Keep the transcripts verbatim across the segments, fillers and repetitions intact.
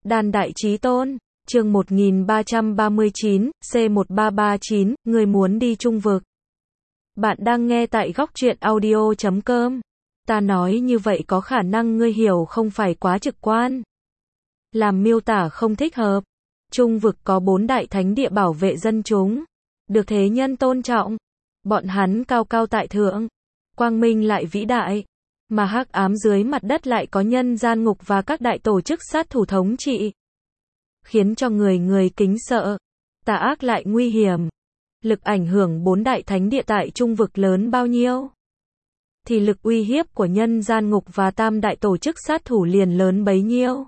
Đan Đại Chí Tôn, chương một nghìn ba trăm ba mươi chín, C một ba ba chín, người muốn đi Trung vực. Bạn đang nghe tại góc truyện audio chấm com. Ta nói như vậy có khả năng ngươi hiểu không phải quá trực quan. Làm miêu tả không thích hợp. Trung vực có bốn đại thánh địa bảo vệ dân chúng, được thế nhân tôn trọng. Bọn hắn cao cao tại thượng, quang minh lại vĩ đại, mà hắc ám dưới mặt đất lại có nhân gian ngục và các đại tổ chức sát thủ thống trị, khiến cho người người kính sợ. Tà ác lại nguy hiểm. Lực ảnh hưởng bốn đại thánh địa tại Trung vực lớn bao nhiêu, thì lực uy hiếp của nhân gian ngục và tam đại tổ chức sát thủ liền lớn bấy nhiêu.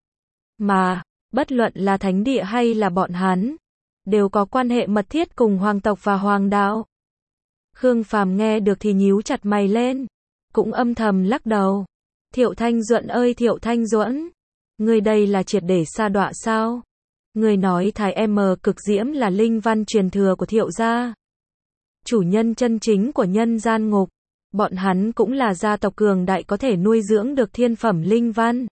Mà, bất luận là thánh địa hay là bọn hắn, đều có quan hệ mật thiết cùng hoàng tộc và hoàng đạo. Khương Phàm nghe được thì nhíu chặt mày lên, cũng âm thầm lắc đầu. Thiệu Thanh Duẫn ơi Thiệu Thanh Duẫn, ngươi đây là triệt để sa đọa sao? Ngươi nói Thái M Cực Diễm là linh văn truyền thừa của Thiệu gia, chủ nhân chân chính của nhân gian ngục. Bọn hắn cũng là gia tộc cường đại có thể nuôi dưỡng được thiên phẩm linh văn,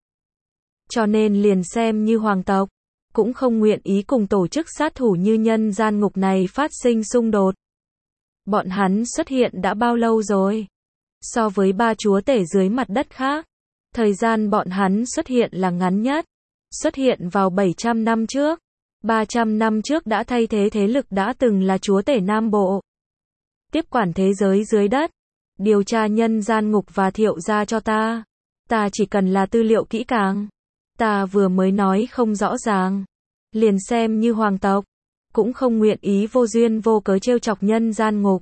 cho nên liền xem như hoàng tộc, cũng không nguyện ý cùng tổ chức sát thủ như nhân gian ngục này phát sinh xung đột. Bọn hắn xuất hiện đã bao lâu rồi? So với ba chúa tể dưới mặt đất khác, thời gian bọn hắn xuất hiện là ngắn nhất. Xuất hiện vào bảy trăm năm trước. ba trăm năm trước đã thay thế thế lực đã từng là chúa tể Nam Bộ, tiếp quản thế giới dưới đất. Điều tra nhân gian ngục và Thiệu gia cho ta. Ta chỉ cần là tư liệu kỹ càng. Ta vừa mới nói không rõ ràng, liền xem như hoàng tộc, cũng không nguyện ý vô duyên vô cớ trêu chọc nhân gian ngục.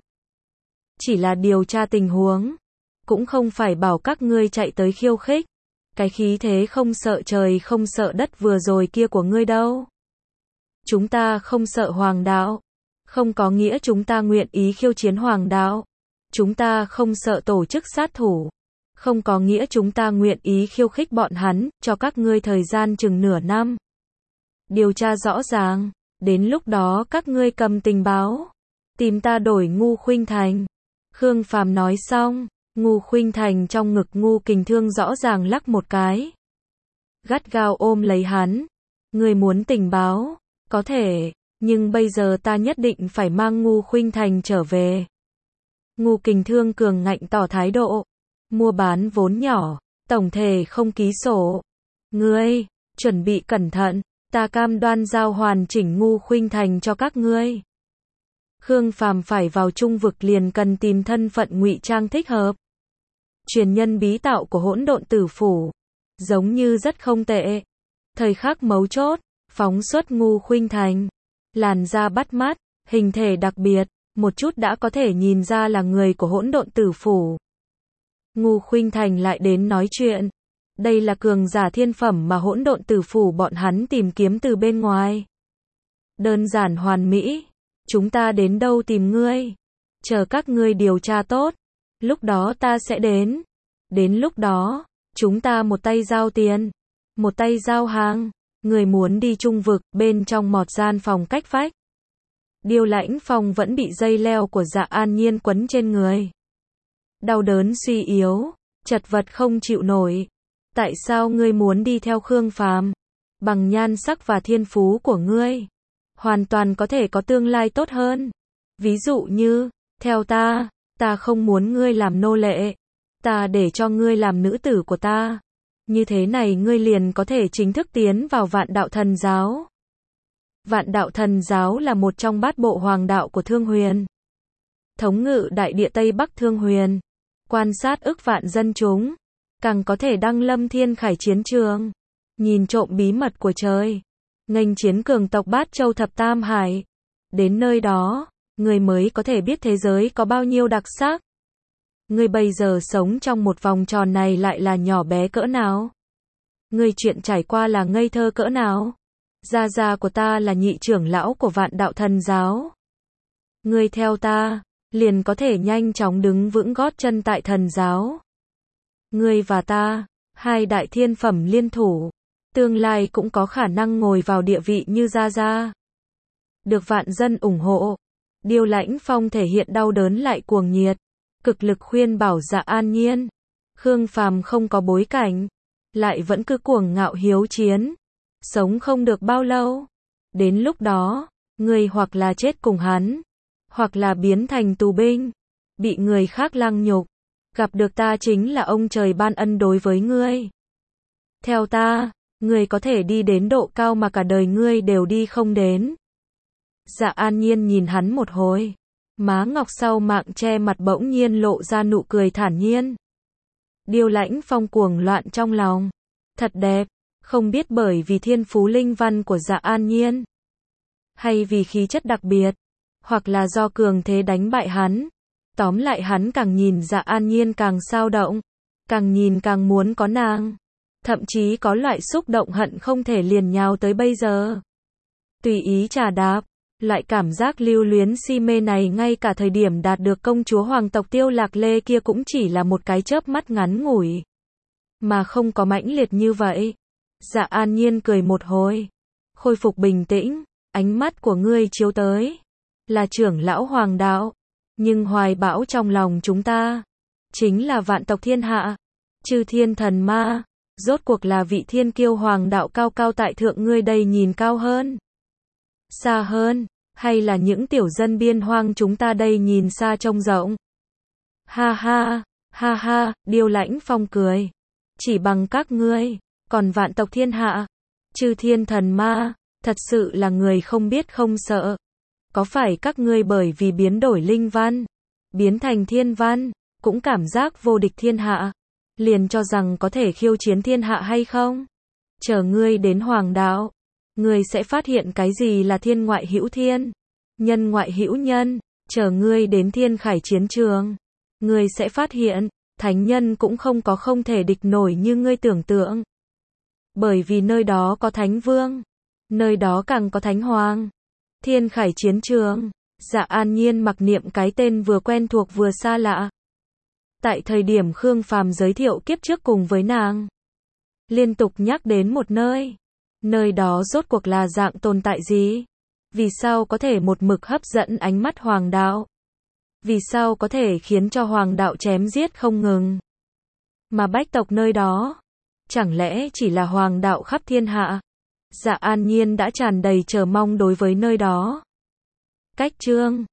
Chỉ là điều tra tình huống, cũng không phải bảo các ngươi chạy tới khiêu khích. Cái khí thế không sợ trời không sợ đất vừa rồi kia của ngươi đâu. Chúng ta không sợ hoàng đạo, không có nghĩa chúng ta nguyện ý khiêu chiến hoàng đạo. Chúng ta không sợ tổ chức sát thủ, không có nghĩa chúng ta nguyện ý khiêu khích bọn hắn. Cho các ngươi thời gian chừng nửa năm, điều tra rõ ràng, đến lúc đó các ngươi cầm tình báo, tìm ta đổi Ngu Khuynh Thành. Khương Phàm nói xong, Ngu Khuynh Thành trong ngực Ngu Kình Thương rõ ràng lắc một cái, gắt gao ôm lấy hắn. Ngươi muốn tình báo, có thể, nhưng bây giờ ta nhất định phải mang Ngu Khuynh Thành trở về. Ngu Kình Thương cường ngạnh tỏ thái độ. Mua bán vốn nhỏ, tổng thể không ký sổ. Ngươi, chuẩn bị cẩn thận, ta cam đoan giao hoàn chỉnh Ngu Khuynh Thành cho các ngươi. Khương Phàm phải vào Trung vực liền cần tìm thân phận ngụy trang thích hợp. Truyền nhân bí tạo của Hỗn Độn Tử Phủ, giống như rất không tệ. Thời khắc mấu chốt, phóng xuất Ngu Khuynh Thành. Làn da bắt mắt, hình thể đặc biệt, một chút đã có thể nhìn ra là người của Hỗn Độn Tử Phủ. Ngu Khuynh Thành lại đến nói chuyện. Đây là cường giả thiên phẩm mà Hỗn Độn Tử Phủ bọn hắn tìm kiếm từ bên ngoài. Đơn giản hoàn mỹ. Chúng ta đến đâu tìm ngươi? Chờ các ngươi điều tra tốt, lúc đó ta sẽ đến. Đến lúc đó, chúng ta một tay giao tiền, một tay giao hàng. Người muốn đi Trung vực. Bên trong một gian phòng cách vách, Điêu Lãnh Phong vẫn bị dây leo của Dạ An Nhiên quấn trên người. Đau đớn suy yếu, chật vật không chịu nổi. Tại sao ngươi muốn đi theo Khương Phàm? Bằng nhan sắc và thiên phú của ngươi, hoàn toàn có thể có tương lai tốt hơn. Ví dụ như, theo ta, ta không muốn ngươi làm nô lệ. Ta để cho ngươi làm nữ tử của ta. Như thế này ngươi liền có thể chính thức tiến vào Vạn Đạo Thần Giáo. Vạn Đạo Thần Giáo là một trong bát bộ hoàng đạo của Thương Huyền, thống ngự đại địa Tây Bắc Thương Huyền, quan sát ức vạn dân chúng, càng có thể đăng lâm thiên khải chiến trường, nhìn trộm bí mật của trời, nghênh chiến cường tộc Bát Châu Thập Tam Hải. Đến nơi đó, người mới có thể biết thế giới có bao nhiêu đặc sắc. Người bây giờ sống trong một vòng tròn này lại là nhỏ bé cỡ nào? Người chuyện trải qua là ngây thơ cỡ nào? Gia gia của ta là nhị trưởng lão của Vạn Đạo Thần Giáo. Ngươi theo ta, liền có thể nhanh chóng đứng vững gót chân tại thần giáo. Ngươi và ta, hai đại thiên phẩm liên thủ, tương lai cũng có khả năng ngồi vào địa vị như gia gia. Được vạn dân ủng hộ. Điêu Lãnh Phong thể hiện đau đớn lại cuồng nhiệt, cực lực khuyên bảo Dạ An Nhiên. Khương Phàm không có bối cảnh, lại vẫn cứ cuồng ngạo hiếu chiến. sống không được bao lâu. Đến lúc đó, ngươi hoặc là chết cùng hắn, hoặc là biến thành tù binh, bị người khác lăng nhục. Gặp được ta chính là ông trời ban ân đối với ngươi. Theo ta, ngươi có thể đi đến độ cao mà cả đời ngươi đều đi không đến. Dạ An Nhiên nhìn hắn một hồi, má ngọc sau mạng che mặt bỗng nhiên lộ ra nụ cười thản nhiên. Điêu Lãnh Phong cuồng loạn trong lòng. Thật đẹp, không biết bởi vì thiên phú linh văn của Dạ An Nhiên, hay vì khí chất đặc biệt, hoặc là do cường thế đánh bại hắn. Tóm lại hắn càng nhìn Dạ An Nhiên càng sao động, càng nhìn càng muốn có nàng, thậm chí có loại xúc động hận không thể liền nhào tới bây giờ. Tùy ý trà đạp, loại cảm giác lưu luyến si mê này ngay cả thời điểm đạt được công chúa hoàng tộc Tiêu Lạc Lê kia cũng chỉ là một cái chớp mắt ngắn ngủi, mà không có mãnh liệt như vậy. Dạ An Nhiên cười một hồi, khôi phục bình tĩnh, ánh mắt của ngươi chiếu tới là trưởng lão hoàng đạo, nhưng hoài bão trong lòng chúng ta chính là vạn tộc thiên hạ, chư thiên thần ma, rốt cuộc là vị thiên kiêu hoàng đạo cao cao tại thượng ngươi đây nhìn cao hơn, xa hơn, hay là những tiểu dân biên hoang chúng ta đây nhìn xa trông rộng. Ha ha, ha ha, Điêu Lãnh Phong cười. Chỉ bằng các ngươi, còn vạn tộc thiên hạ, chư thiên thần ma, thật sự là người không biết không sợ. Có phải các ngươi bởi vì biến đổi linh văn, biến thành thiên văn, cũng cảm giác vô địch thiên hạ, liền cho rằng có thể khiêu chiến thiên hạ hay không? Chờ ngươi đến hoàng đạo, ngươi sẽ phát hiện cái gì là thiên ngoại hữu thiên, nhân ngoại hữu nhân. Chờ ngươi đến thiên khải chiến trường, ngươi sẽ phát hiện, thánh nhân cũng không có không thể địch nổi như ngươi tưởng tượng. Bởi vì nơi đó có thánh vương, nơi đó càng có thánh hoàng. Thiên khải chiến trường, Dạ An Nhiên mặc niệm cái tên vừa quen thuộc vừa xa lạ. Tại thời điểm Khương Phàm giới thiệu kiếp trước cùng với nàng, liên tục nhắc đến một nơi. Nơi đó rốt cuộc là dạng tồn tại gì? Vì sao có thể một mực hấp dẫn ánh mắt hoàng đạo? Vì sao có thể khiến cho hoàng đạo chém giết không ngừng? Mà bách tộc nơi đó, chẳng lẽ chỉ là hoàng đạo khắp thiên hạ? Dạ An Nhiên đã tràn đầy chờ mong đối với nơi đó. Cách chương